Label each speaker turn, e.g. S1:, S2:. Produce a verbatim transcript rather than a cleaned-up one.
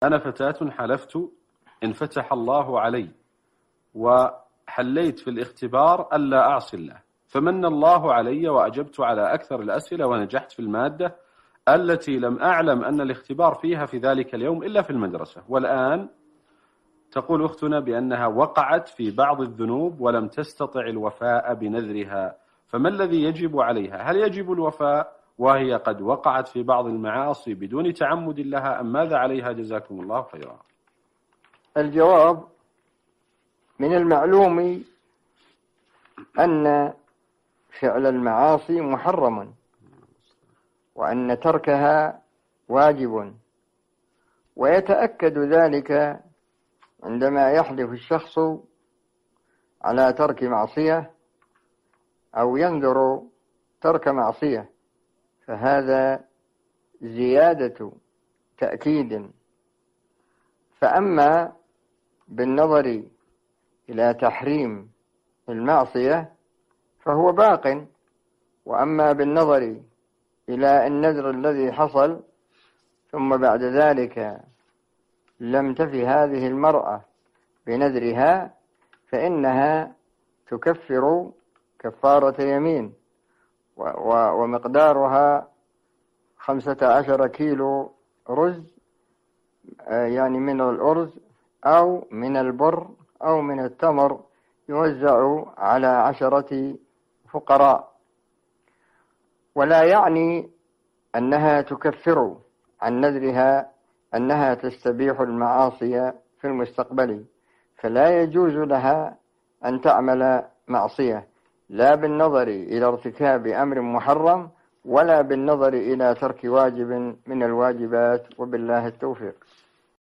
S1: أنا فتاة حلفت إن فتح الله علي وحليت في الاختبار ألا أعصي الله، فمن الله علي وأجبت على أكثر الأسئلة ونجحت في المادة التي لم أعلم أن الاختبار فيها في ذلك اليوم إلا في المدرسة، والآن تقول أختنا بأنها وقعت في بعض الذنوب ولم تستطع الوفاء بنذرها، فما الذي يجب عليها؟ هل يجب الوفاء وهي قد وقعت في بعض المعاصي بدون تعمد لها، أم ماذا عليها؟ جزاكم الله خيرا.
S2: الجواب: من المعلوم أن فعل المعاصي محرم، وأن تركها واجب، ويتأكد ذلك عندما يحلف الشخص على ترك معصية أو ينذر ترك معصية، فهذا زيادة تأكيد. فأما بالنظر إلى تحريم المعصية فهو باق، وأما بالنظر إلى النذر الذي حصل ثم بعد ذلك لم تفي هذه المرأة بنذرها فإنها تكفر كفارة يمين، ومقدارها خمسة عشر كيلو رز، يعني من الأرز أو من البر أو من التمر، يوزع على عشرة فقراء. ولا يعني أنها تكفر عن نذرها أنها تستبيح المعاصي في المستقبل، فلا يجوز لها أن تعمل معصية، لا بالنظر إلى ارتكاب أمر محرم ولا بالنظر إلى ترك واجب من الواجبات، وبالله التوفيق.